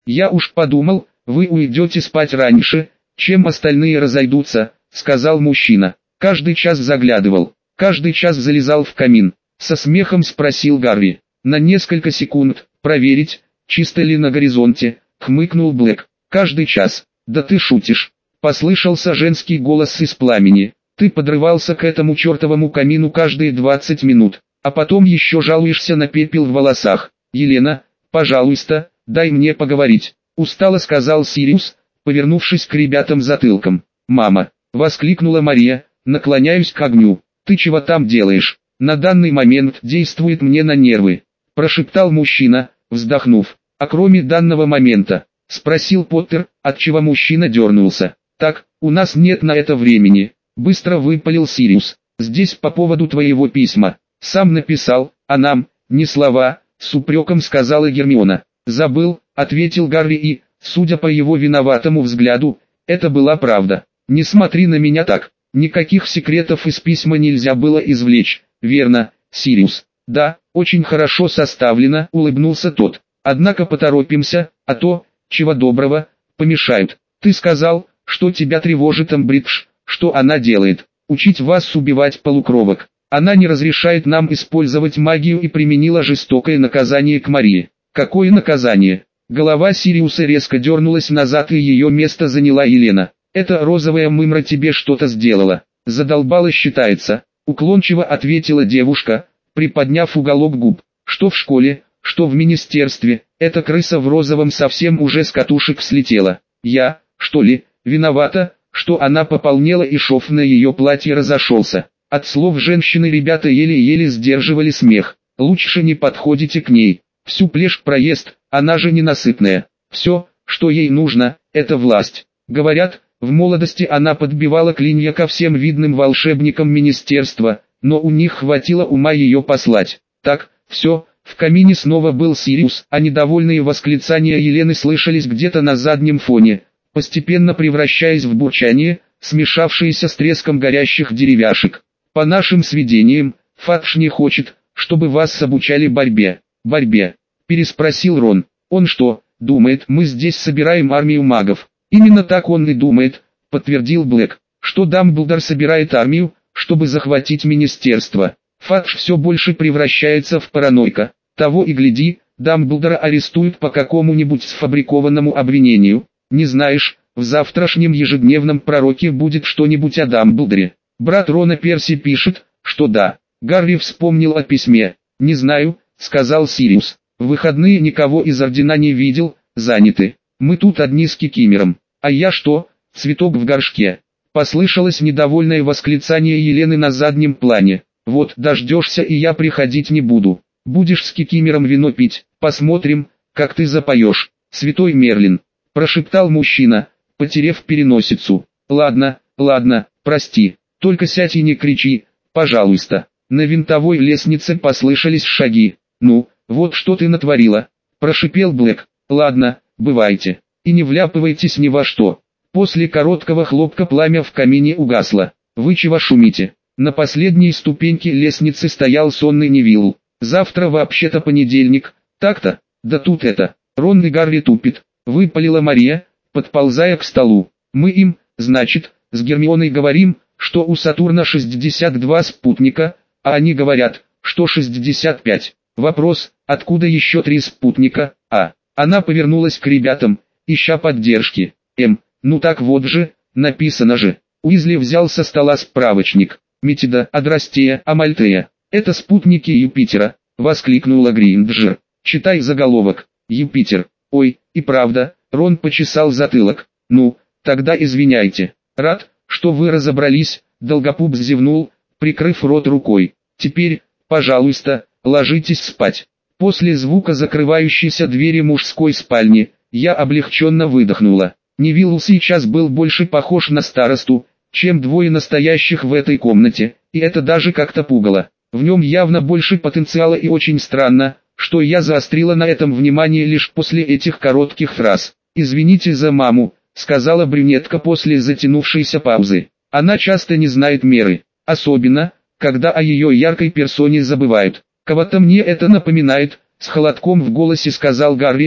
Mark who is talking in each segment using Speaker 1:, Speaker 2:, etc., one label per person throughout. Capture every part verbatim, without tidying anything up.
Speaker 1: Я уж подумал, вы уйдете спать раньше, чем остальные разойдутся, сказал мужчина. Каждый час заглядывал, каждый час залезал в камин. Со смехом спросил Гарри. На несколько секунд, проверить, чисто ли на горизонте, хмыкнул Блэк. Каждый час. Да ты шутишь. Послышался женский голос из пламени. Ты подрывался к этому чертовому камину каждые двадцать минут, а потом еще жалуешься на пепел в волосах. Елена, пожалуйста, дай мне поговорить. Устало сказал Сириус, повернувшись к ребятам затылком. Мама, воскликнула Мария, наклоняюсь к огню. Ты чего там делаешь? На данный момент действует мне на нервы, прошептал мужчина, вздохнув. А кроме данного момента, спросил Поттер, отчего мужчина дернулся. Так, у нас нет на это времени, быстро выпалил Сириус. Здесь по поводу твоего письма. Сам написал, а нам, ни слова, с упреком сказала Гермиона. Забыл, ответил Гарри и, судя по его виноватому взгляду, это была правда. Не смотри на меня так, никаких секретов из письма нельзя было извлечь, верно, Сириус? Да, очень хорошо составлено, улыбнулся тот. Однако поторопимся, а то, чего доброго, помешают. Ты сказал, что тебя тревожит Амбридж, что она делает? Учить вас убивать полукровок. Она не разрешает нам использовать магию и применила жестокое наказание к Марии. Какое наказание? Голова Сириуса резко дернулась назад и ее место заняла Елена. «Это розовая мымра тебе что-то сделала. Задолбала считается», — уклончиво ответила девушка, приподняв уголок губ. «Что в школе, что в министерстве, эта крыса в розовом совсем уже с катушек слетела. Я, что ли, виновата, что она пополнела и шов на ее платье разошелся». От слов женщины ребята еле-еле сдерживали смех. «Лучше не подходите к ней. Всю плешь проест, она же ненасытная. Все, что ей нужно, это власть». Говорят, в молодости она подбивала клинья ко всем видным волшебникам министерства, но у них хватило ума ее послать. Так, все, в камине снова был Сириус, а недовольные восклицания Елены слышались где-то на заднем фоне, постепенно превращаясь в бурчание, смешавшееся с треском горящих деревяшек. «По нашим сведениям, Фадж не хочет, чтобы вас обучали борьбе». «Борьбе?» – переспросил Рон. «Он что, думает, мы здесь собираем армию магов?» «Именно так он и думает», — подтвердил Блэк, «что Дамблдор собирает армию, чтобы захватить министерство». Фадж все больше превращается в паранойка. Того и гляди, Дамблдора арестуют по какому-нибудь сфабрикованному обвинению. Не знаешь, в завтрашнем ежедневном пророке будет что-нибудь о Дамблдоре. Брат Рона Перси пишет, что да. Гарри вспомнил о письме. «Не знаю», — сказал Сириус. «В выходные никого из Ордена не видел, заняты. Мы тут одни с Кикимером. А я что, цветок в горшке?» Послышалось недовольное восклицание Елены на заднем плане. «Вот, дождешься и я приходить не буду. Будешь с Кикимером вино пить, посмотрим, как ты запоешь, святой Мерлин», — прошептал мужчина, потерев переносицу. «Ладно, ладно, прости, только сядь и не кричи, пожалуйста». На винтовой лестнице послышались шаги. «Ну, вот что ты натворила», — прошипел Блэк. «Ладно, бывайте, и не вляпывайтесь ни во что». После короткого хлопка пламя в камине угасло. «Вы чего шумите?» На последней ступеньке лестницы стоял сонный Невилл. «Завтра вообще-то понедельник, так-то?» «Да тут это...» Рон и Гарри тупит, выпалила Мария, подползая к столу. «Мы им, значит, с Гермионой говорим, что у Сатурна шестьдесят два спутника, а они говорят, что шестьдесят пять. Вопрос, откуда еще три спутника, а?» Она повернулась к ребятам, ища поддержки. «Эм, ну так вот же, написано же». Уизли взял со стола справочник. «Метида, Адрастея, Амальтея. Это спутники Юпитера», — воскликнула Гринджер. «Читай заголовок. Юпитер. Ой, и правда», — Рон почесал затылок. «Ну, тогда извиняйте. Рад, что вы разобрались», — Долгопупс зевнул, прикрыв рот рукой. «Теперь, пожалуйста, ложитесь спать». После звука закрывающейся двери мужской спальни, я облегченно выдохнула. Невилл сейчас был больше похож на старосту, чем двое настоящих в этой комнате, и это даже как-то пугало. В нем явно больше потенциала, и очень странно, что я заострила на этом внимание лишь после этих коротких фраз. «Извините за маму», — сказала брюнетка после затянувшейся паузы. «Она часто не знает меры, особенно, когда о ее яркой персоне забывают». «Кого-то мне это напоминает», — с холодком в голосе сказал Гарри,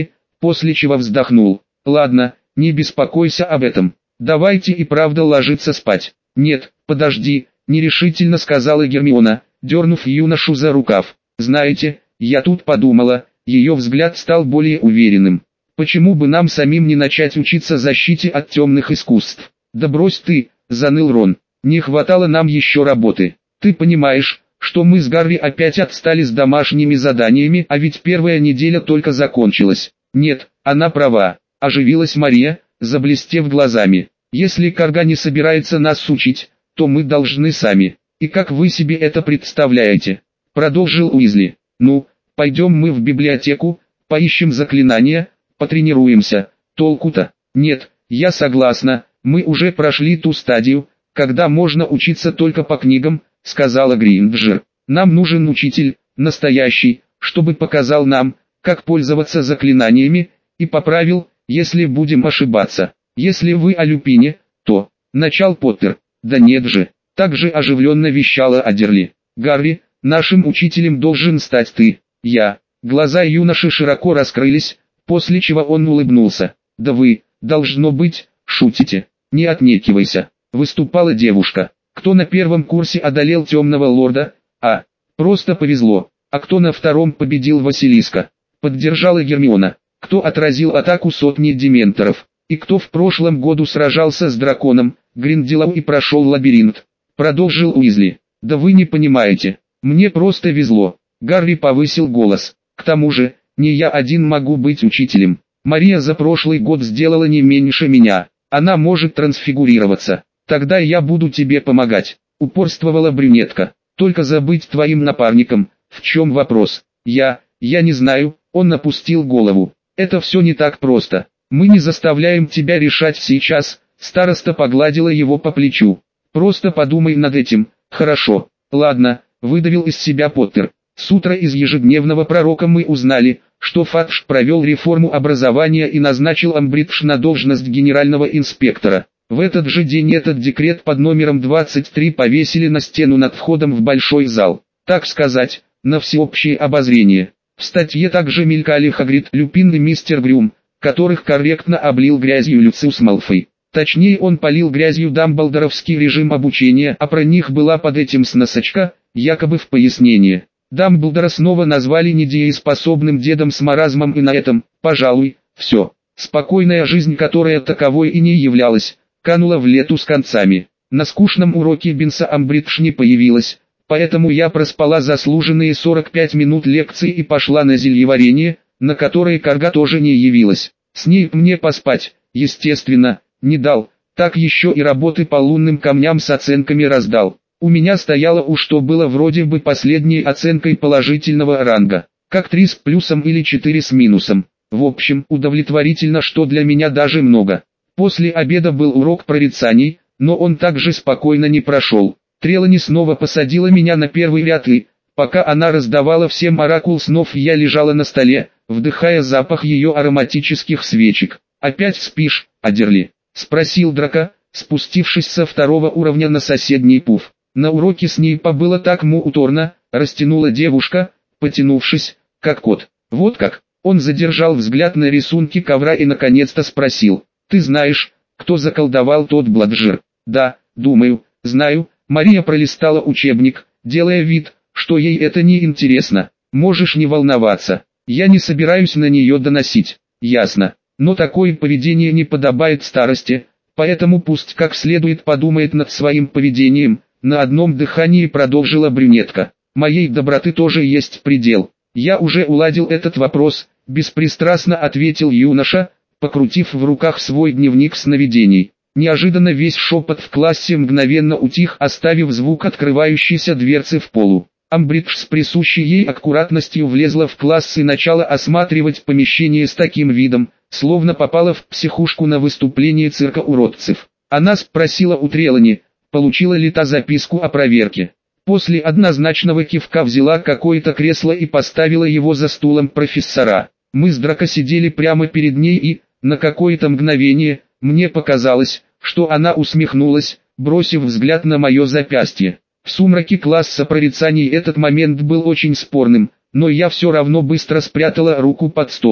Speaker 1: после чего вздохнул. Ладно, не беспокойся об этом. Давайте и правда ложиться спать. Нет, подожди, нерешительно сказала Гермиона, дернув юношу за рукав. Знаете, я тут подумала, ее взгляд стал более уверенным. Почему бы нам самим не начать учиться защите от темных искусств? Да брось ты, заныл Рон. Не хватало нам еще работы. Ты понимаешь, что мы с Гарри опять отстали с домашними заданиями, а ведь первая неделя только закончилась. Нет, она права, оживилась Мария, заблестев глазами. Если Карга не собирается нас учить, то мы должны сами. И как вы себе это представляете? Продолжил Уизли. Ну, пойдем мы в библиотеку, поищем заклинания, потренируемся. Толку-то? Нет, я согласна, мы уже прошли ту стадию, когда можно учиться только по книгам, сказала Гринджер. Нам нужен учитель, настоящий, чтобы показал нам, как пользоваться заклинаниями, и поправил, если будем ошибаться. Если вы о Люпине, то... Начал Поттер. Да нет же, так же оживленно вещала Адерли. Гарри, нашим учителем должен стать ты. Я. Глаза юноши широко раскрылись, после чего он улыбнулся. Да вы, должно быть, шутите. Не отнекивайся. Выступала девушка. Кто на первом курсе одолел темного лорда? А, просто повезло. А кто на втором победил Василиска? Поддержала Гермиона. Кто отразил атаку сотни дементоров? И кто в прошлом году сражался с драконом, Гринделлом и прошел лабиринт? Продолжил Уизли. Да вы не понимаете. Мне просто везло. Гарри повысил голос. К тому же, не я один могу быть учителем. Мария за прошлый год сделала не меньше меня. Она может трансфигурироваться. Тогда я буду тебе помогать. Упорствовала брюнетка. Только забыть твоим напарником. В чем вопрос? Я, я не знаю. Он опустил голову. Это все не так просто. Мы не заставляем тебя решать сейчас. Староста погладила его по плечу. Просто подумай над этим. Хорошо. Ладно, выдавил из себя Поттер. С утра из ежедневного пророка мы узнали, что Фадж провел реформу образования и назначил Амбридж на должность генерального инспектора. В этот же день этот декрет под номером двадцать три повесили на стену над входом в большой зал. Так сказать, на всеобщее обозрение. В статье также мелькали Хагрид, Люпин и мистер Грюм, которых корректно облил грязью Люциус Малфой. Точнее, он полил грязью дамблдоровский режим обучения, а про них была под этим сносочка, якобы в пояснение. Дамблдора снова назвали недееспособным дедом с маразмом, и на этом, пожалуй, все. Спокойная жизнь, которая таковой и не являлась, канула в лету с концами. На скучном уроке Бинса Амбридж не появилась, поэтому я проспала заслуженные сорок пять минут лекции и пошла на зельеварение, на которое Карга тоже не явилась. С ней мне поспать, естественно, не дал, так еще и работы по лунным камням с оценками раздал. У меня стояло у что было вроде бы последней оценкой положительного ранга, как три с плюсом или четыре с минусом. В общем, удовлетворительно, что для меня даже много. После обеда был урок прорицаний, но он также спокойно не прошел. Трелани снова посадила меня на первый ряд и, пока она раздавала всем оракул снов, я лежала на столе, вдыхая запах ее ароматических свечек. «Опять спишь, Адерли?» — спросил Драко, спустившись со второго уровня на соседний пуф. На уроке Снейпа было так муторно, растянула девушка, потянувшись, как кот. Вот как. Он задержал взгляд на рисунки ковра и наконец-то спросил. «Ты знаешь, кто заколдовал тот Бладжер?» «Да, думаю, знаю». Мария пролистала учебник, делая вид, что ей это не интересно. «Можешь не волноваться. Я не собираюсь на нее доносить». «Ясно. Но такое поведение не подобает старости, поэтому пусть как следует подумает над своим поведением». На одном дыхании продолжила брюнетка. «Моей доброты тоже есть предел. Я уже уладил этот вопрос», — беспристрастно ответил юноша, покрутив в руках свой дневник сновидений. Неожиданно весь шепот в классе мгновенно утих, оставив звук открывающейся дверцы в полу. Амбридж с присущей ей аккуратностью влезла в класс и начала осматривать помещение с таким видом, словно попала в психушку на выступление цирка уродцев. Она спросила у Трелани, получила ли та записку о проверке. После однозначного кивка взяла какое-то кресло и поставила его за стулом профессора. Мы с Драко сидели прямо перед ней и, на какое-то мгновение, мне показалось, что она усмехнулась, бросив взгляд на мое запястье. В сумраке класса прорицаний этот момент был очень спорным, но я все равно быстро спрятала руку под стол.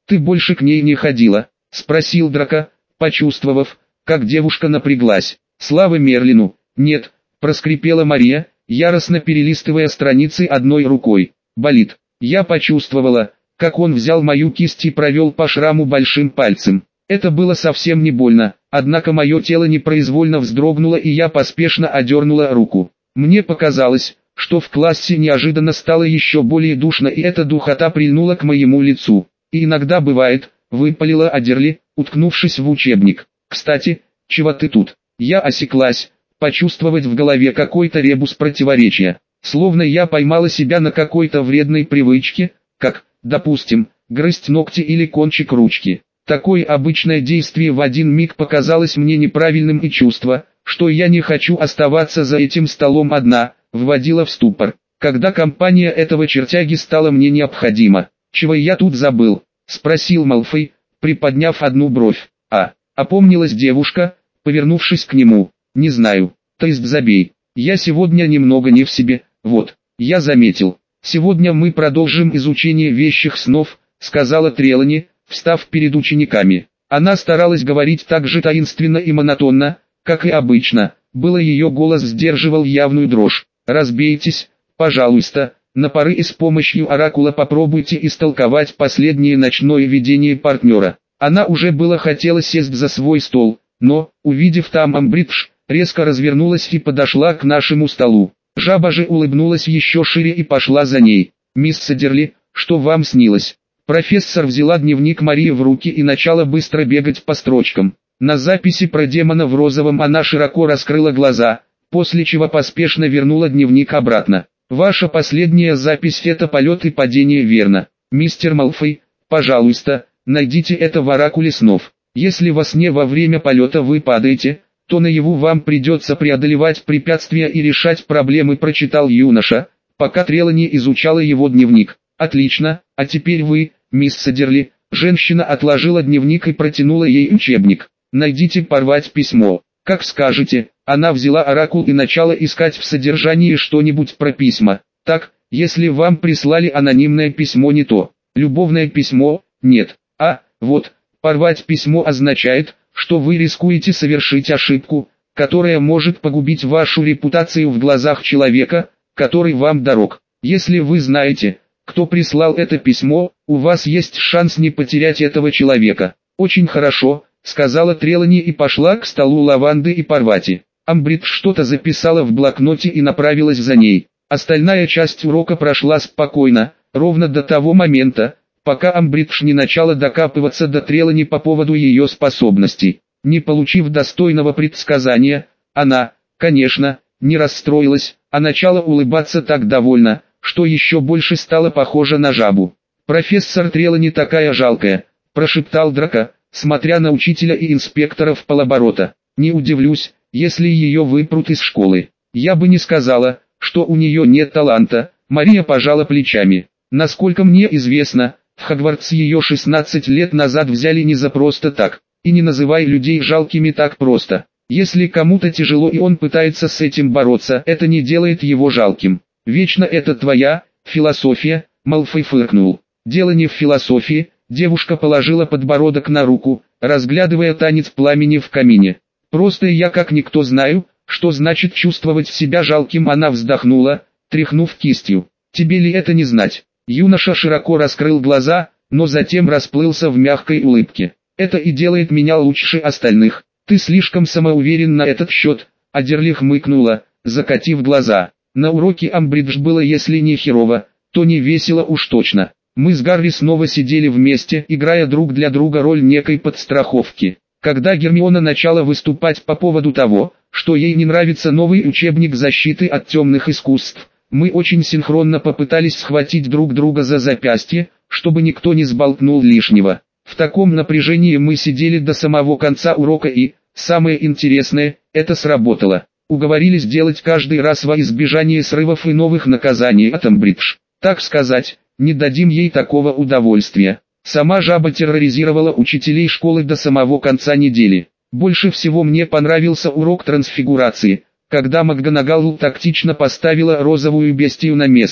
Speaker 1: «Ты больше к ней не ходила?» — спросил Драко, почувствовав, как девушка напряглась. «Слава Мерлину!» «Нет», — проскрипела Мария, яростно перелистывая страницы одной рукой. «Болит». Я почувствовала, как он взял мою кисть и провел по шраму большим пальцем. Это было совсем не больно, однако мое тело непроизвольно вздрогнуло и я поспешно одернула руку. Мне показалось, что в классе неожиданно стало еще более душно и эта духота прильнула к моему лицу. «И иногда бывает», — выпалила Адерли, уткнувшись в учебник. «Кстати, чего ты тут?» Я осеклась, почувствовать в голове какой-то ребус противоречия. Словно я поймала себя на какой-то вредной привычке, как, допустим, грызть ногти или кончик ручки. Такое обычное действие в один миг показалось мне неправильным и чувство, что я не хочу оставаться за этим столом одна, вводило в ступор. Когда компания этого чертяги стала мне необходима. «Чего я тут забыл?» — спросил Малфой, приподняв одну бровь. «А», — опомнилась девушка, повернувшись к нему. «Не знаю, то есть забей. Я сегодня немного не в себе, вот, я заметил. Сегодня мы продолжим изучение вещих снов», — сказала Трелани, встав перед учениками. Она старалась говорить так же таинственно и монотонно, как и обычно, было ее голос сдерживал явную дрожь. «Разбейтесь, пожалуйста, на пары и с помощью оракула попробуйте истолковать последнее ночное видение партнера». Она уже было хотела сесть за свой стол, но, увидев там Амбридж, резко развернулась и подошла к нашему столу. Жаба же улыбнулась еще шире и пошла за ней. «Мисс Садерли, что вам снилось?» Профессор взяла дневник Марии в руки и начала быстро бегать по строчкам. На записи про демона в розовом она широко раскрыла глаза, после чего поспешно вернула дневник обратно. «Ваша последняя запись — это полет и падение, верно? Мистер Малфой, пожалуйста, найдите это в оракуле снов. Если во сне во время полета вы падаете, то наяву вам придется преодолевать препятствия и решать проблемы», — прочитал юноша, пока Трелани изучала его дневник. «Отлично, а теперь вы, мисс Садерли». Женщина отложила дневник и протянула ей учебник. «Найдите порвать письмо». «Как скажете». Она взяла оракул и начала искать в содержании что-нибудь про письма. «Так, если вам прислали анонимное письмо, не то. Любовное письмо, нет. А, вот, порвать письмо означает, что вы рискуете совершить ошибку, которая может погубить вашу репутацию в глазах человека, который вам дорог. Если вы знаете, кто прислал это письмо, у вас есть шанс не потерять этого человека». «Очень хорошо», — сказала Трелани и пошла к столу Лаванды и Парвати. Амбридж что-то записала в блокноте и направилась за ней. Остальная часть урока прошла спокойно, ровно до того момента, пока Амбридж не начала докапываться до Трелани по поводу ее способностей. Не получив достойного предсказания, она, конечно, не расстроилась, а начала улыбаться так довольно, что еще больше стала похожа на жабу. «Профессор Трелани такая жалкая», — прошептал Драко, смотря на учителя и инспектора в полоборота. «Не удивлюсь, если ее выпрут из школы. Я бы не сказала, что у нее нет таланта». Мария пожала плечами. «Насколько мне известно, в Хогвартс ее шестнадцать лет назад взяли не за просто так. И не называй людей жалкими так просто. Если кому-то тяжело и он пытается с этим бороться, это не делает его жалким. Вечно это твоя философия», — Малфой фыркнул. «Дело не в философии», — девушка положила подбородок на руку, разглядывая танец пламени в камине. «Просто я как никто знаю, что значит чувствовать себя жалким». Она вздохнула, тряхнув кистью. «Тебе ли это не знать?» Юноша широко раскрыл глаза, но затем расплылся в мягкой улыбке. «Это и делает меня лучше остальных. Ты слишком самоуверен на этот счет», — Адерли хмыкнула, закатив глаза. «На уроке Амбридж было если не херово, то не весело уж точно. Мы с Гарри снова сидели вместе, играя друг для друга роль некой подстраховки. Когда Гермиона начала выступать по поводу того, что ей не нравится новый учебник защиты от темных искусств, мы очень синхронно попытались схватить друг друга за запястье, чтобы никто не сболтнул лишнего. В таком напряжении мы сидели до самого конца урока и, самое интересное, это сработало. Уговорили сделать каждый раз во избежание срывов и новых наказаний от Амбридж. Так сказать, не дадим ей такого удовольствия». Сама жаба терроризировала учителей школы до самого конца недели. Больше всего мне понравился урок трансфигурации, когда МакГонагал тактично поставила розовую бестию на место.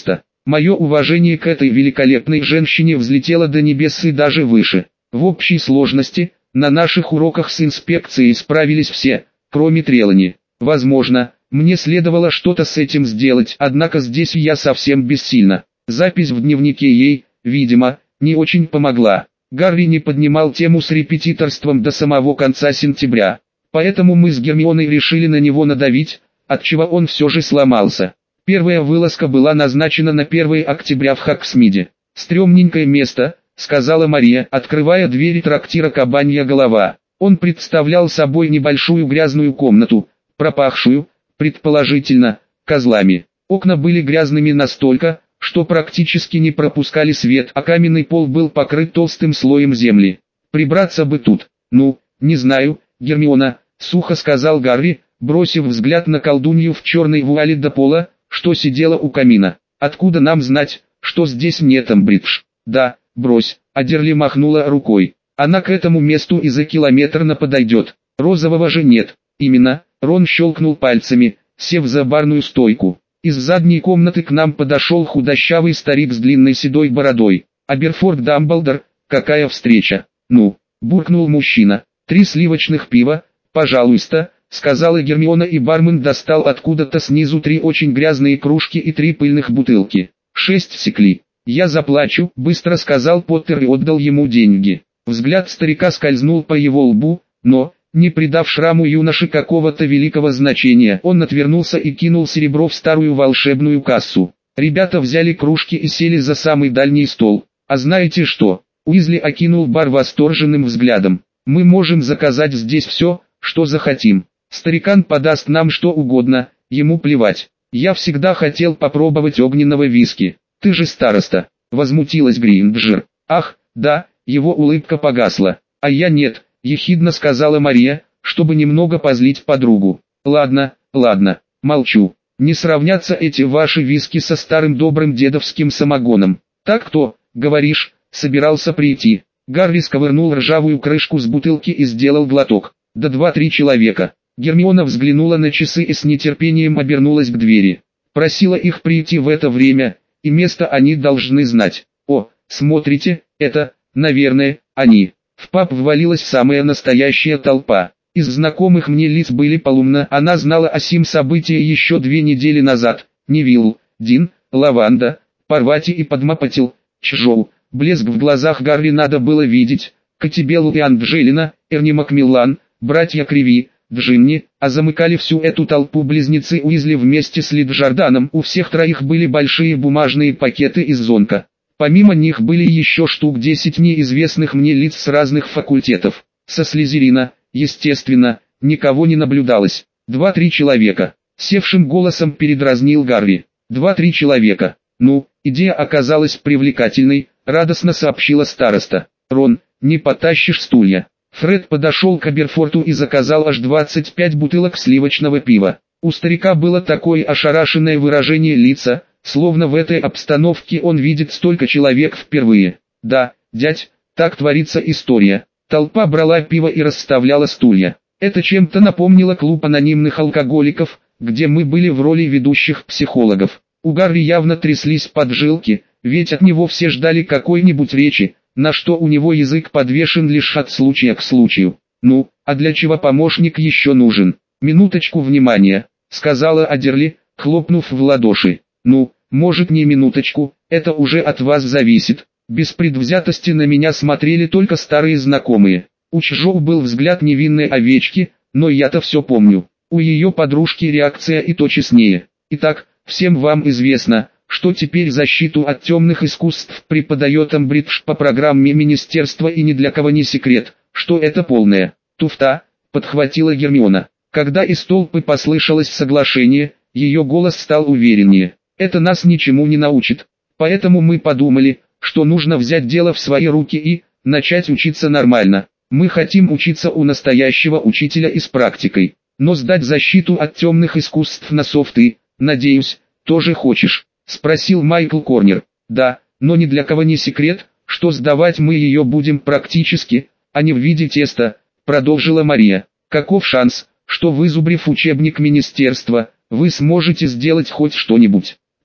Speaker 1: Мое уважение к этой великолепной женщине взлетело до небес и даже выше. В общей сложности, на наших уроках с инспекцией справились все, кроме Трелани. Возможно, мне следовало что-то с этим сделать, однако здесь я совсем бессильна. Запись в дневнике ей, видимо, не очень помогла. Гарри не поднимал тему с репетиторством до самого конца сентября. Поэтому мы с Гермионой решили на него надавить, отчего он все же сломался. Первая вылазка была назначена на первое октября в Хоксмиде. «Стремненькое место», — сказала Мария, открывая двери трактира «Кабанья голова». Он представлял собой небольшую грязную комнату, пропахшую, предположительно, козлами. Окна были грязными настолько, что практически не пропускали свет, а каменный пол был покрыт толстым слоем земли. «Прибраться бы тут». «Ну, не знаю, Гермиона», — сухо сказал Гарри, бросив взгляд на колдунью в черной вуале до пола, что сидела у камина. «Откуда нам знать, что здесь нет Амбридж?» «Да, брось», — Адерли махнула рукой. «Она к этому месту и за километр на подойдет. Розового же нет». «Именно», — Рон щелкнул пальцами, сев за барную стойку. Из задней комнаты к нам подошел худощавый старик с длинной седой бородой. «Аберфорд Дамблдор, какая встреча!» «Ну», — буркнул мужчина. «Три сливочных пива, пожалуйста», — сказала Гермиона, и бармен достал откуда-то снизу три очень грязные кружки и три пыльных бутылки. «Шесть секли». «Я заплачу», — быстро сказал Поттер и отдал ему деньги. Взгляд старика скользнул по его лбу, но, не придав шраму юноши какого-то великого значения, он отвернулся и кинул серебро в старую волшебную кассу. Ребята взяли кружки и сели за самый дальний стол. «А знаете что?» Уизли окинул бар восторженным взглядом. «Мы можем заказать здесь все, что захотим. Старикан подаст нам что угодно, ему плевать. Я всегда хотел попробовать огненного виски. Ты же староста», — возмутилась Гринджер. «Ах, да», — его улыбка погасла. «А я нет», — ехидно сказала Мария, чтобы немного позлить подругу. «Ладно, ладно, молчу. Не сравнятся эти ваши виски со старым добрым дедовским самогоном. Так кто, говоришь, собирался прийти?» Гарри сковырнул ржавую крышку с бутылки и сделал глоток. «Да два-три человека». Гермиона взглянула на часы и с нетерпением обернулась к двери. Просила их прийти в это время, и место они должны знать. «О, смотрите, это, наверное, они». В паб ввалилась самая настоящая толпа. Из знакомых мне лиц были Полумна, она знала о сим событии еще две недели назад. Невилл, Дин, Лаванда, Парвати и Падмапатил, Чжоу. Блеск в глазах Гарри надо было видеть. Катибеллу и Анджелина, Эрни Макмиллан, братья Криви, Джинни, а замыкали всю эту толпу близнецы Уизли вместе с Лиджорданом. У всех троих были большие бумажные пакеты из зонка. Помимо них были еще штук десять неизвестных мне лиц с разных факультетов. Со Слизерина, естественно, никого не наблюдалось. Два-три человека. Севшим голосом передразнил Гарри. Два-три человека. Ну, идея оказалась привлекательной, радостно сообщила староста. «Рон, не потащишь стулья». Фред подошел к Аберфорту и заказал аж двадцать пять бутылок сливочного пива. У старика было такое ошарашенное выражение лица, словно в этой обстановке он видит столько человек впервые. «Да, дядь, так творится история». Толпа брала пиво и расставляла стулья. Это чем-то напомнило клуб анонимных алкоголиков, где мы были в роли ведущих психологов. У Гарри явно тряслись поджилки, ведь от него все ждали какой-нибудь речи, на что у него язык подвешен лишь от случая к случаю. «Ну, а для чего помощник еще нужен?» «Минуточку внимания», — сказала Адерли, хлопнув в ладоши. «Ну, может не минуточку, это уже от вас зависит». Без предвзятости на меня смотрели только старые знакомые. У Чжоу был взгляд невинной овечки, но я-то все помню. У ее подружки реакция и то честнее. Итак, всем вам известно, что теперь защиту от темных искусств преподает Амбридж по программе министерства, и ни для кого не секрет, что это полная туфта, подхватила Гермиона. Когда из толпы послышалось соглашение, ее голос стал увереннее. Это нас ничему не научит. Поэтому мы подумали, что нужно взять дело в свои руки и начать учиться нормально. Мы хотим учиться у настоящего учителя и с практикой. Но сдать защиту от темных искусств на софт ты, надеюсь, тоже хочешь? Спросил Майкл Корнер. Да, но ни для кого не секрет, что сдавать мы ее будем практически, а не в виде теста, продолжила Мария. Каков шанс, что вызубрив учебник министерства, вы сможете сделать хоть что-нибудь?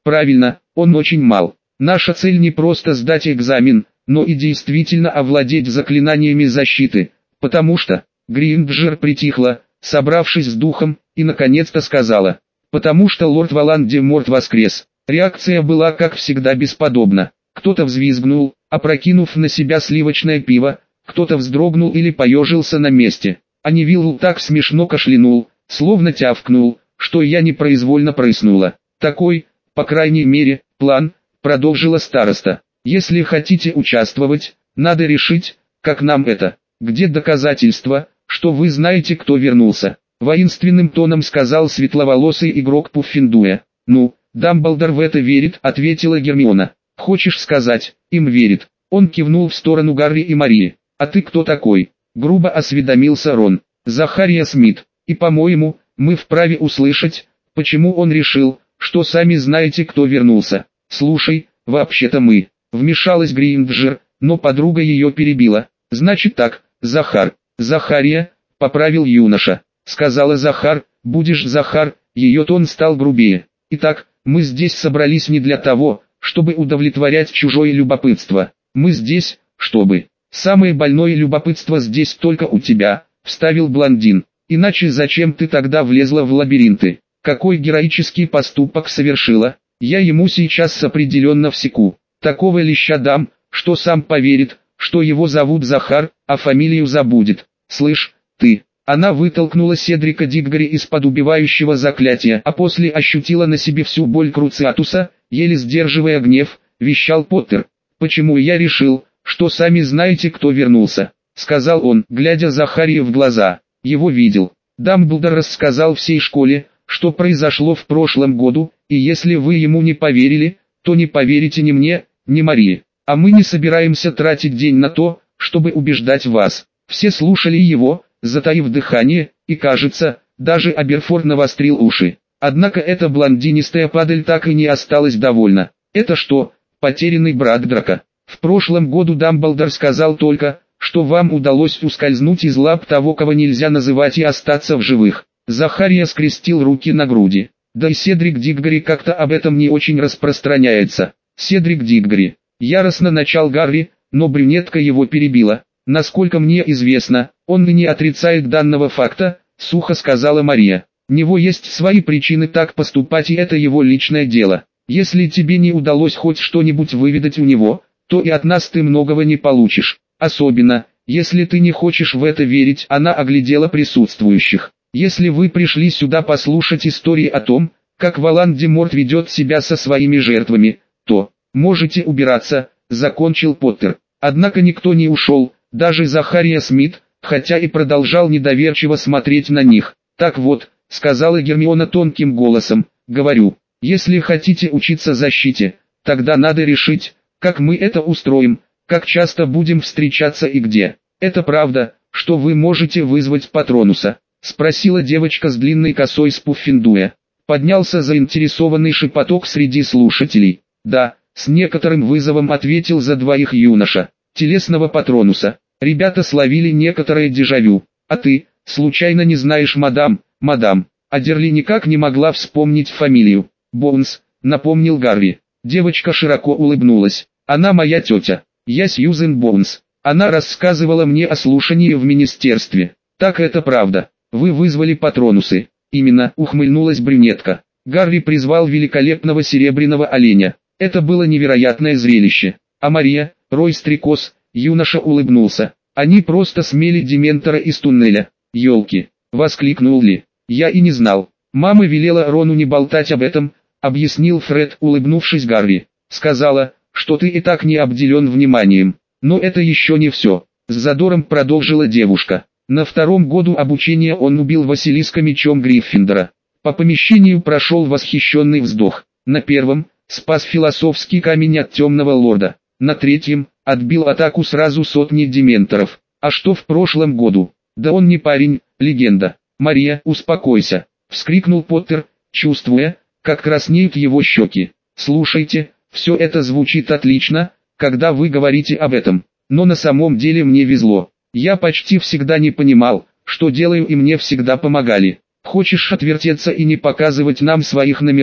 Speaker 1: Правильно, он очень мал. Наша цель не просто сдать экзамен, но и действительно овладеть заклинаниями защиты, потому что... Гринджер притихла, собравшись с духом, и наконец-то сказала: «Потому что лорд Волан-де-Морт воскрес». Реакция была, как всегда, бесподобна. Кто-то взвизгнул, опрокинув на себя сливочное пиво, кто-то вздрогнул или поежился на месте. А Невилл так смешно кашлянул, словно тявкнул, что я непроизвольно прыснула. «Такой, по крайней мере, план», — продолжила староста. «Если хотите участвовать, надо решить, как нам это. Где доказательства, что вы знаете, кто вернулся?» Воинственным тоном сказал светловолосый игрок Пуффендуя. «Ну, Дамблдор в это верит», — ответила Гермиона. «Хочешь сказать, им верит?» Он кивнул в сторону Гарри и Марии. «А ты кто такой?» — грубо осведомился Рон. «Захария Смит. И, по-моему, мы вправе услышать, почему он решил, что сами знаете, кто вернулся». «Слушай, вообще-то мы...» — вмешалась Гринджер, но подруга ее перебила. «Значит так, Захар». «Захария», — поправил юноша. Сказала Захар, «будешь Захар», ее тон стал грубее. «Итак, мы здесь собрались не для того, чтобы удовлетворять чужое любопытство. Мы здесь, чтобы...» «Самое больное любопытство здесь только у тебя», — вставил блондин. «Иначе зачем ты тогда влезла в лабиринты? Какой героический поступок совершила? Я ему сейчас определенно всеку. Такого леща дам, что сам поверит, что его зовут Захар, а фамилию забудет. Слышь, ты...» Она вытолкнула Седрика Диггори из-под убивающего заклятия, а после ощутила на себе всю боль Круциатуса, еле сдерживая гнев, вещал Поттер. «Почему я решил, что сами знаете, кто вернулся?» — сказал он, глядя Захарии в глаза. Его видел. Дамблдор рассказал всей школе, что произошло в прошлом году, и если вы ему не поверили, то не поверите ни мне, ни Марии. А мы не собираемся тратить день на то, чтобы убеждать вас. Все слушали его, затаив дыхание, и, кажется, даже Аберфорд навострил уши. Однако эта блондинистая падаль так и не осталась довольна. «Это что, потерянный брат Драко? В прошлом году Дамблдор сказал только, что вам удалось ускользнуть из лап того, кого нельзя называть, и остаться в живых». Захария скрестил руки на груди. «Да и Седрик Диггори как-то об этом не очень распространяется». «Седрик Диггори», — яростно начал Гарри, но брюнетка его перебила. «Насколько мне известно, он и не отрицает данного факта», — сухо сказала Мария. «У него есть свои причины так поступать, и это его личное дело. Если тебе не удалось хоть что-нибудь выведать у него, то и от нас ты многого не получишь. Особенно, если ты не хочешь в это верить». Она оглядела присутствующих. «Если вы пришли сюда послушать истории о том, как Волан-де-Морт ведет себя со своими жертвами, то можете убираться», — закончил Поттер. Однако никто не ушел, даже Захария Смит, хотя и продолжал недоверчиво смотреть на них. «Так вот», — сказала Гермиона тонким голосом, — «говорю, если хотите учиться защите, тогда надо решить, как мы это устроим, как часто будем встречаться и где. Это правда, что вы можете вызвать Патронуса?» — спросила девочка с длинной косой с Пуффендуя. Поднялся заинтересованный шепоток среди слушателей. «Да», — с некоторым вызовом ответил за двоих юноша. «Телесного Патронуса». Ребята словили некоторое дежавю. «А ты, случайно не знаешь мадам?» «Мадам». Адерли никак не могла вспомнить фамилию. «Боунс», — напомнил Гарри. Девочка широко улыбнулась. «Она моя тетя. Я Сьюзен Боунс. Она рассказывала мне о слушании в министерстве». «Так это правда. Вы вызвали Патронусы». «Именно», — ухмыльнулась брюнетка. Гарри призвал великолепного серебряного оленя. Это было невероятное зрелище. «А Мария, Рой Стрекоз», — юноша улыбнулся. «Они просто смели Дементора из туннеля». «Елки!» — воскликнул Ли. «Я и не знал. Мама велела Рону не болтать об этом», — объяснил Фред, улыбнувшись Гарри. «Сказала, что ты и так не обделен вниманием. Но это еще не все», — с задором продолжила девушка. На втором году обучения он убил Василиска мечом Гриффиндора. По помещению прошел восхищенный вздох. На первом — спас философский камень от темного лорда. На третьем — отбил атаку сразу сотни дементоров. А что в прошлом году? Да он не парень, легенда. «Мария, успокойся», — вскрикнул Поттер, чувствуя, как краснеют его щеки. «Слушайте, все это звучит отлично, когда вы говорите об этом. Но на самом деле мне везло. Я почти всегда не понимал, что делаю, и мне всегда помогали. Хочешь отвертеться и не показывать нам своих номеров?»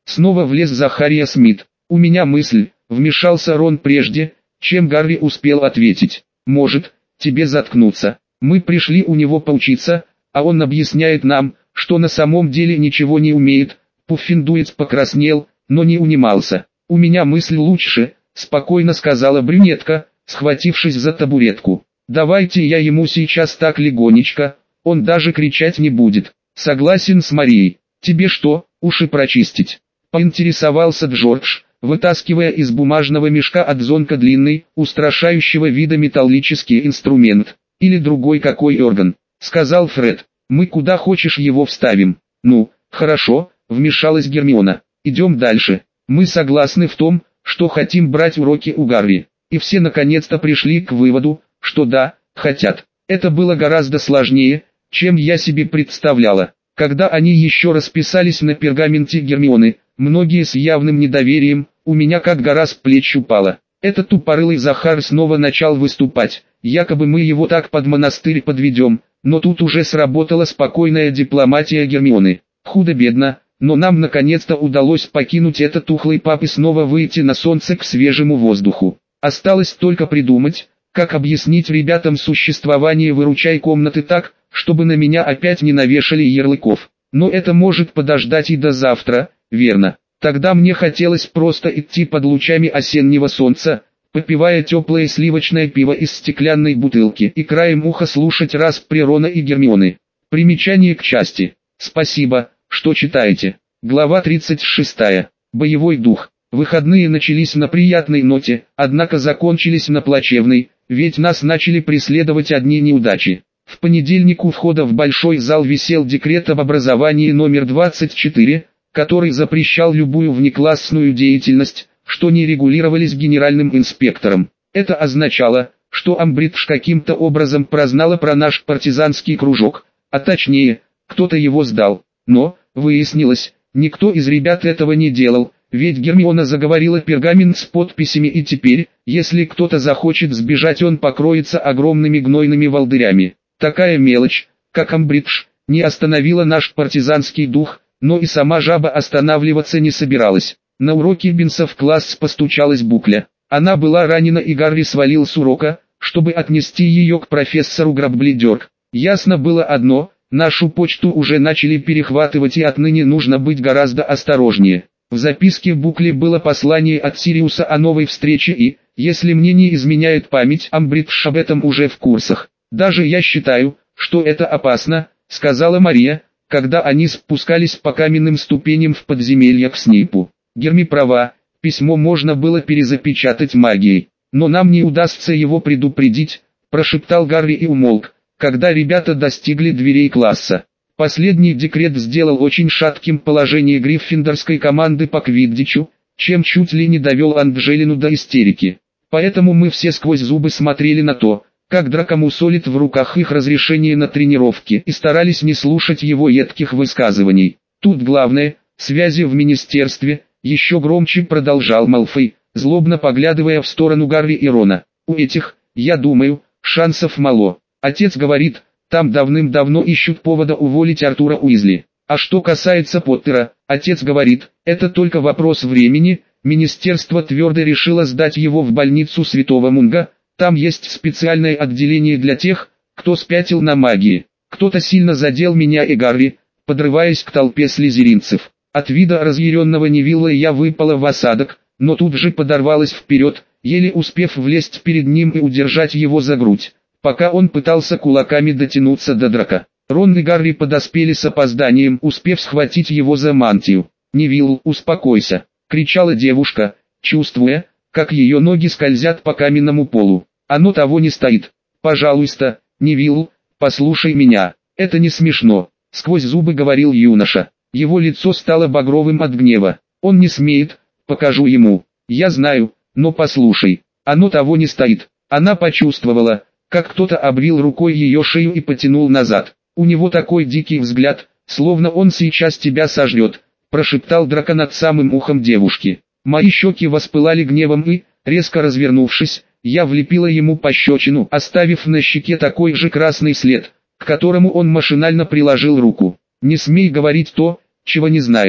Speaker 1: Снова влез Захария Смит. «У меня мысль», — вмешался Рон прежде, чем Гарри успел ответить. «Может, тебе заткнуться? Мы пришли у него поучиться, а он объясняет нам, что на самом деле ничего не умеет». Пуффиндуец покраснел, но не унимался. «У меня мысль лучше», — спокойно сказала брюнетка, схватившись за табуретку. «Давайте я ему сейчас так легонечко, он даже кричать не будет». «Согласен с Марией. Тебе что, уши прочистить?» — поинтересовался Джордж, вытаскивая из бумажного мешка от зонка длинный, устрашающего вида металлический инструмент. «Или другой какой орган», — сказал Фред. «Мы куда хочешь его вставим». «Ну, хорошо», — вмешалась Гермиона. «Идем дальше. Мы согласны в том, что хотим брать уроки у Гарри». И все наконец-то пришли к выводу, что да, хотят. Это было гораздо сложнее, чем я себе представляла. Когда они еще расписались на пергаменте Гермионы, многие с явным недоверием, у меня как гора с плеч упала. Этот тупорылый Захар снова начал выступать, якобы мы его так под монастырь подведем, но тут уже сработала спокойная дипломатия Гермионы. Худо-бедно, но нам наконец-то удалось покинуть этот тухлый паб и снова выйти на солнце к свежему воздуху. Осталось только придумать, как объяснить ребятам существование выручай комнаты так, чтобы на меня опять не навешали ярлыков. Но это может подождать и до завтра, верно? Тогда мне хотелось просто идти под лучами осеннего солнца, попивая теплое сливочное пиво из стеклянной бутылки и краем уха слушать распри Рона и Гермионы. Примечание к части. Спасибо, что читаете. Глава тридцать шестая. Боевой дух. Выходные начались на приятной ноте, однако закончились на плачевной, ведь нас начали преследовать одни неудачи. В понедельник у входа в большой зал висел декрет об образовании номер двадцать четыре, который запрещал любую внеклассную деятельность, что не регулировались генеральным инспектором. Это означало, что Амбридж каким-то образом прознала про наш партизанский кружок, а точнее, кто-то его сдал. Но, выяснилось, никто из ребят этого не делал, ведь Гермиона заговорила пергамент с подписями и теперь, если кто-то захочет сбежать, он покроется огромными гнойными волдырями. Такая мелочь, как Амбридж, не остановила наш партизанский дух, но и сама жаба останавливаться не собиралась. На уроке Бинса в класс постучалась Букля. Она была ранена и Гарри свалил с урока, чтобы отнести ее к профессору Грабблидёрк. Ясно было одно, нашу почту уже начали перехватывать и отныне нужно быть гораздо осторожнее. В записке Букли было послание от Сириуса о новой встрече и, если мне не изменяет память, Амбридж об этом уже в курсах. «Даже я считаю, что это опасно», — сказала Мария, когда они спускались по каменным ступеням в подземелье к Снейпу. Герми права, письмо можно было перезапечатать магией, но нам не удастся его предупредить, прошептал Гарри и умолк, когда ребята достигли дверей класса. Последний декрет сделал очень шатким положение гриффиндорской команды по квиддичу, чем чуть ли не довел Анджелину до истерики. Поэтому мы все сквозь зубы смотрели на то, как Драко мусолит в руках их разрешение на тренировки и старались не слушать его едких высказываний. Тут главное, связи в министерстве, еще громче продолжал Малфой, злобно поглядывая в сторону Гарри и Рона. У этих, я думаю, шансов мало. Отец говорит, там давным-давно ищут повода уволить Артура Уизли. А что касается Поттера, отец говорит, это только вопрос времени, министерство твердо решило сдать его в больницу Святого Мунга. Там есть специальное отделение для тех, кто спятил на магии. Кто-то сильно задел меня и Гарри, подрываясь к толпе слизеринцев. От вида разъяренного Невилла я выпала в осадок, но тут же подорвалась вперед, еле успев влезть перед ним и удержать его за грудь, пока он пытался кулаками дотянуться до Драко. Рон и Гарри подоспели с опозданием, успев схватить его за мантию. «Невилл, успокойся!» — кричала девушка, чувствуя, как ее ноги скользят по каменному полу. «Оно того не стоит. Пожалуйста, Невилл, послушай меня. Это не смешно», — сквозь зубы говорил юноша. Его лицо стало багровым от гнева. «Он не смеет, покажу ему. Я знаю, но послушай. Оно того не стоит». Она почувствовала, как кто-то обвил рукой ее шею и потянул назад. «У него такой дикий взгляд, словно он сейчас тебя сожрет», — прошептал Драко над самым ухом девушки. Мои щеки воспылали гневом и, резко развернувшись, я влепила ему пощечину, оставив на щеке такой же красный след, к которому он машинально приложил руку. «Не смей говорить то, чего не знаешь.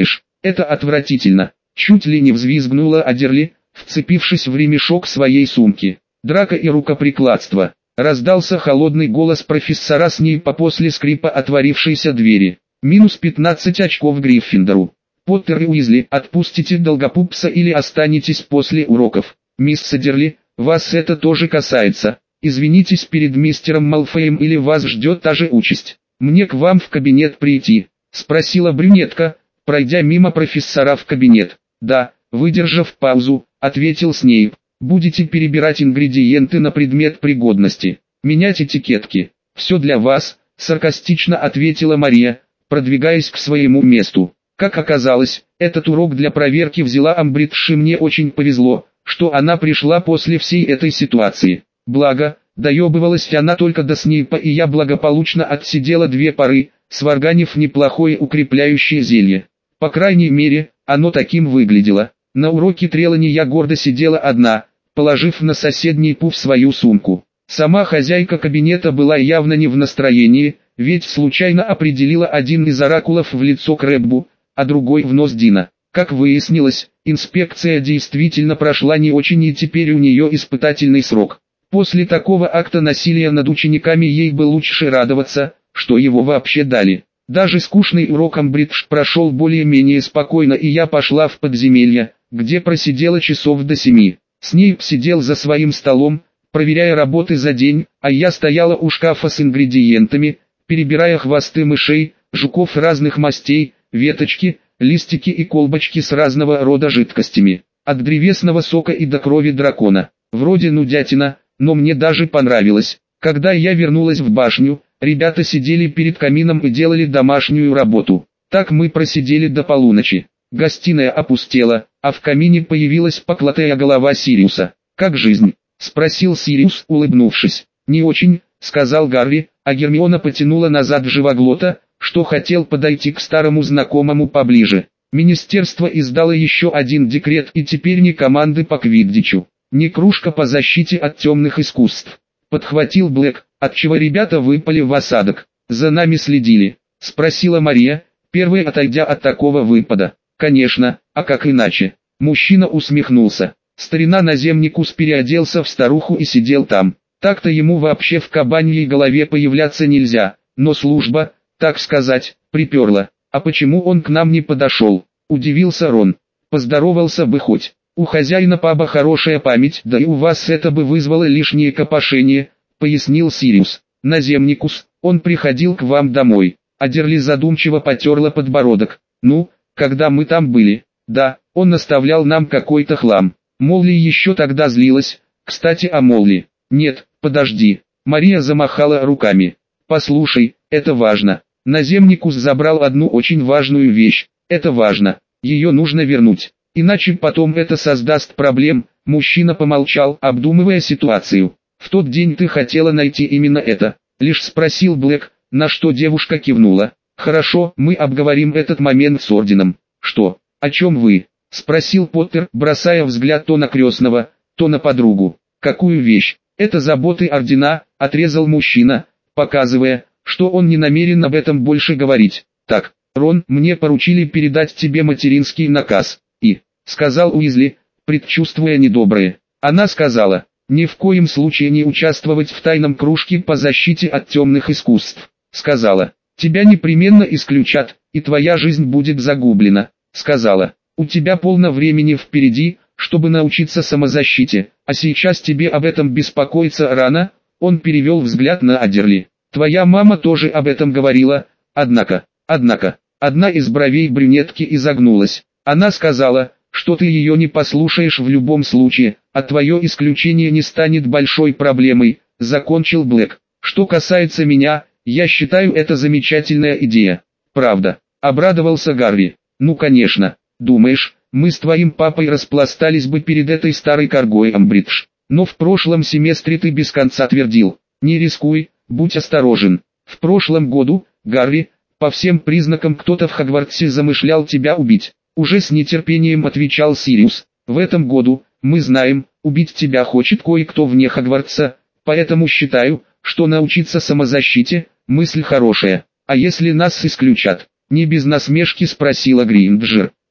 Speaker 1: Это отвратительно. Чуть ли не взвизгнула Адерли, вцепившись в ремешок своей сумки. Драка и рукоприкладство. Раздался холодный голос профессора Снейпа после скрипа отворившейся двери. Минус пятнадцать очков Гриффиндору. Поттер и Уизли, отпустите Долгопупса или останетесь после уроков. Мисс Адерли, вас это тоже касается. Извинитесь перед мистером Малфоем или вас ждет та же участь. Мне к вам в кабинет прийти? Спросила брюнетка, пройдя мимо профессора в кабинет. Да, выдержав паузу, ответил Снейп. Будете перебирать ингредиенты на предмет пригодности. Менять этикетки. Все для вас, саркастично ответила Мария, продвигаясь к своему месту. Как оказалось, этот урок для проверки взяла Амбридж, и мне очень повезло, что она пришла после всей этой ситуации. Благо, доебывалась она только до Снейпа, и я благополучно отсидела две пары, сварганив неплохое укрепляющее зелье. По крайней мере, оно таким выглядело. На уроке Трелани я гордо сидела одна, положив на соседний пуф свою сумку. Сама хозяйка кабинета была явно не в настроении, ведь случайно определила один из оракулов в лицо Крэббу, а другой в нос Дина. Как выяснилось, инспекция действительно прошла не очень, и теперь у нее испытательный срок. После такого акта насилия над учениками ей бы лучше радоваться, что его вообще дали. Даже скучный урок Амбридж прошел более-менее спокойно, и я пошла в подземелье, где просидела часов до семи. Снейп сидел за своим столом, проверяя работы за день, а я стояла у шкафа с ингредиентами, перебирая хвосты мышей, жуков разных мастей, веточки, листики и колбочки с разного рода жидкостями. От древесного сока и до крови дракона. Вроде нудятина, но мне даже понравилось. Когда я вернулась в башню, ребята сидели перед камином и делали домашнюю работу. Так мы просидели до полуночи. Гостиная опустела, а в камине появилась поклатая голова Сириуса. «Как жизнь?» — спросил Сириус, улыбнувшись. «Не очень», — сказал Гарри, а Гермиона потянула назад живоглота, что хотел подойти к старому знакомому поближе. Министерство издало еще один декрет, и теперь ни команды по квиддичу, ни кружка по защите от темных искусств. Подхватил Блэк, отчего ребята выпали в осадок. «За нами следили?» — спросила Мария, первая отойдя от такого выпада. «Конечно, а как иначе?» Мужчина усмехнулся. Старина Наземникус переоделся в старуху и сидел там. Так-то ему вообще в кабаньей голове появляться нельзя, но служба, так сказать, приперла. «А почему он к нам не подошел?» — удивился Рон. «Поздоровался бы хоть. У хозяина паба хорошая память, да и у вас это бы вызвало лишнее копошение», — пояснил Сириус. «Наземникус, он приходил к вам домой». Адерли задумчиво потерла подбородок. «Ну, когда мы там были, да, он наставлял нам какой-то хлам. Молли еще тогда злилась. Кстати, о Молли». «Нет, подожди». Мария замахала руками. «Послушай, это важно. Наземникус забрал одну очень важную вещь. Это важно. Ее нужно вернуть. Иначе потом это создаст проблем». Мужчина помолчал, обдумывая ситуацию. «В тот день ты хотела найти именно это?» Лишь спросил Блэк, на что девушка кивнула. «Хорошо, мы обговорим этот момент с Орденом». «Что? О чем вы?» — спросил Поттер, бросая взгляд то на крестного, то на подругу. «Какую вещь?» «Это заботы Ордена», — отрезал мужчина, показывая, что он не намерен об этом больше говорить. «Так, Рон, мне поручили передать тебе материнский наказ, и...» — сказал Уизли, предчувствуя недоброе. Она сказала: «Ни в коем случае не участвовать в тайном кружке по защите от темных искусств». Сказала: «Тебя непременно исключат, и твоя жизнь будет загублена». Сказала: «У тебя полно времени впереди, чтобы научиться самозащите, а сейчас тебе об этом беспокоиться рано». Он перевел взгляд на Адерли. «Твоя мама тоже об этом говорила, однако, однако». Одна из бровей брюнетки изогнулась. Она сказала, что ты ее не послушаешь в любом случае, а твое исключение не станет большой проблемой, закончил Блэк. «Что касается меня, я считаю это замечательная идея». «Правда?» — обрадовался Гарри. «Ну конечно. Думаешь, мы с твоим папой распластались бы перед этой старой коргой, Амбридж? Но в прошлом семестре ты без конца твердил: не рискуй, будь осторожен. В прошлом году, Гарри, по всем признакам кто-то в Хогвартсе замышлял тебя убить». Уже с нетерпением отвечал Сириус. «В этом году, мы знаем, убить тебя хочет кое-кто вне Хогвартса, поэтому считаю, что научиться самозащите – мысль хорошая. А если нас исключат?» Не без насмешки спросила Гринджер.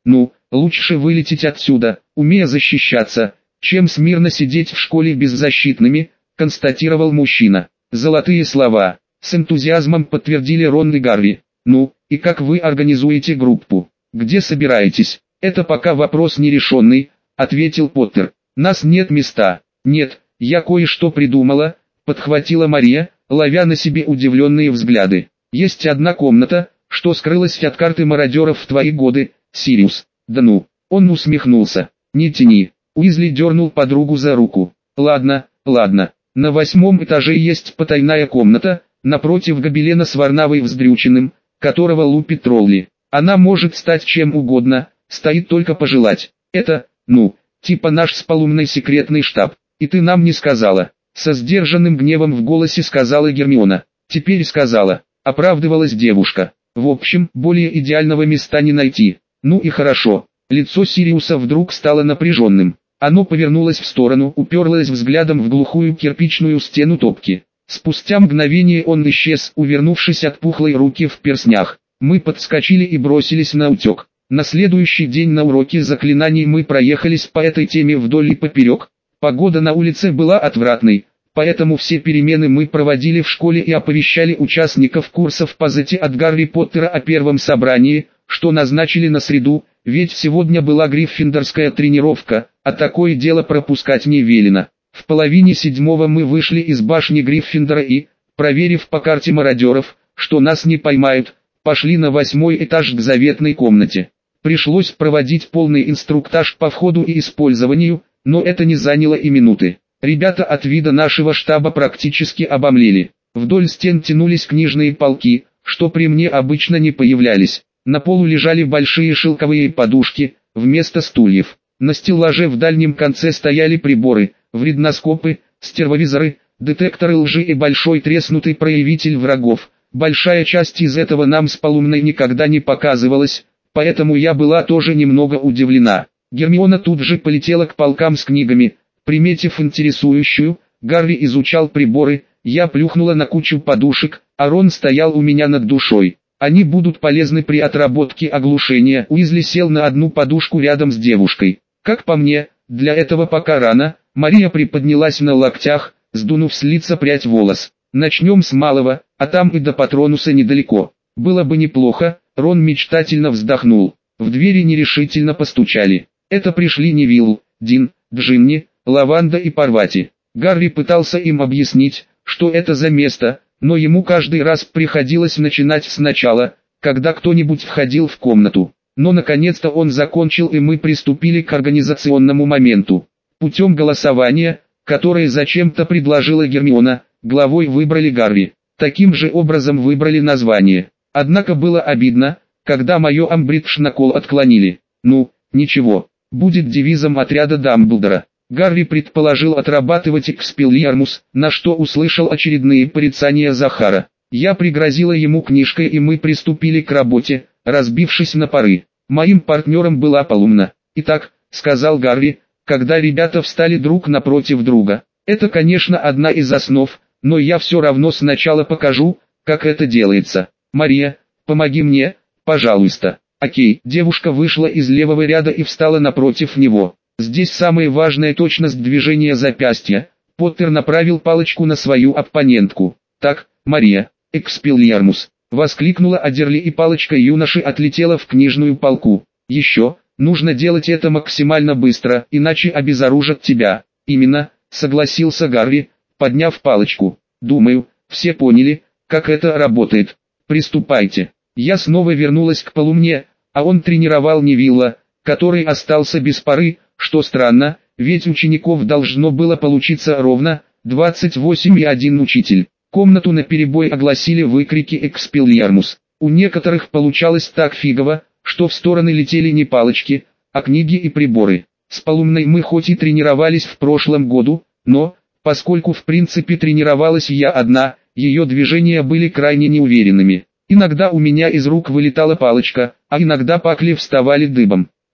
Speaker 1: Ну, лучше вылететь отсюда, умея защищаться, чем смирно сидеть в школе беззащитными, констатировал мужчина. Золотые слова, с энтузиазмом подтвердили Рон и Гарри. Ну, и как вы организуете группу? Где собираетесь? Это пока вопрос нерешенный, ответил Поттер. Нас нет места. Нет, я кое-что придумала, подхватила Мария, ловя на себе удивленные взгляды. Есть одна комната, что скрылась от карты мародеров в твои годы, Сириус. Да ну, он усмехнулся. Не тяни. Уизли дернул подругу за руку. Ладно, ладно. На восьмом этаже есть потайная комната, напротив гобелена с Варнавой вздрюченным, которого лупит тролли. Она может стать чем угодно, стоит только пожелать. Это, ну, типа наш с Полумной секретный штаб. И ты нам не сказала. Со сдержанным гневом в голосе сказала Гермиона. Теперь сказала. Оправдывалась девушка. В общем, более идеального места не найти. Ну и хорошо. Лицо Сириуса вдруг стало напряженным. Оно повернулось в сторону, уперлось взглядом в глухую кирпичную стену топки. Спустя мгновение он исчез, увернувшись от пухлой руки в перстнях. Мы подскочили и бросились на утек. На следующий день на уроке заклинаний мы проехались по этой теме вдоль и поперек. Погода на улице была отвратной, поэтому все перемены мы проводили в школе и оповещали участников курсов по зете от Гарри Поттера о первом собрании, что назначили на среду, ведь сегодня была гриффиндорская тренировка, а такое дело пропускать не велено. В половине седьмого мы вышли из башни Гриффиндора и, проверив по карте мародеров, что нас не поймают, пошли на восьмой этаж к заветной комнате. Пришлось проводить полный инструктаж по входу и использованию, но это не заняло и минуты. Ребята от вида нашего штаба практически обомлели. Вдоль стен тянулись книжные полки, что при мне обычно не появлялись. На полу лежали большие шелковые подушки, вместо стульев. На стеллаже в дальнем конце стояли приборы, вредноскопы, стервовизоры, детекторы лжи и большой треснутый проявитель врагов. Большая часть из этого нам с Полумной никогда не показывалась, поэтому я была тоже немного удивлена. Гермиона тут же полетела к полкам с книгами. Приметив интересующую, Гарри изучал приборы, я плюхнула на кучу подушек, а Рон стоял у меня над душой. Они будут полезны при отработке оглушения. Уизли сел на одну подушку рядом с девушкой. Как по мне, для этого пока рано. Мария приподнялась на локтях, сдунув с лица прядь волос. Начнем с малого, а там и до Патронуса недалеко. Было бы неплохо. Рон мечтательно вздохнул. В двери нерешительно постучали. Это пришли Невилл, Дин, Джинни, Лаванда и Парвати. Гарри пытался им объяснить, что это за место, но ему каждый раз приходилось начинать сначала, когда кто-нибудь входил в комнату. Но наконец-то он закончил, и мы приступили к организационному моменту. Путем голосования, которое зачем-то предложила Гермиона, главой выбрали Гарри. Таким же образом выбрали название. Однако было обидно, когда мое Амбридж на кол отклонили. Ну, ничего, будет девизом отряда Дамблдора. Гарри предположил отрабатывать Экспеллиармус, на что услышал очередные порицания Захара. Я пригрозила ему книжкой, и мы приступили к работе, разбившись на пары. Моим партнером была Полумна. «Итак», — сказал Гарри, когда ребята встали друг напротив друга. «Это, конечно, одна из основ, но я все равно сначала покажу, как это делается. Мария, помоги мне, пожалуйста». Окей, девушка вышла из левого ряда и встала напротив него. Здесь самая важная точность движения запястья. Поттер направил палочку на свою оппонентку. «Так, Мария, Экспеллиармус!» — воскликнула Адерли, и палочка юноши отлетела в книжную полку. «Еще, нужно делать это максимально быстро, иначе обезоружат тебя». «Именно», — согласился Гарри, подняв палочку. «Думаю, все поняли, как это работает. Приступайте». Я снова вернулась к Полумне, а он тренировал Невилла, который остался без пары, что странно, ведь учеников должно было получиться ровно двадцать восемь и один учитель. Комнату наперебой огласили выкрики «Экспеллиармус». У некоторых получалось так фигово, что в стороны летели не палочки, а книги и приборы. С Полумной мы хоть и тренировались в прошлом году, но, поскольку в принципе тренировалась я одна, ее движения были крайне неуверенными. Иногда у меня из рук вылетала палочка, а иногда пакли вставали дыбом.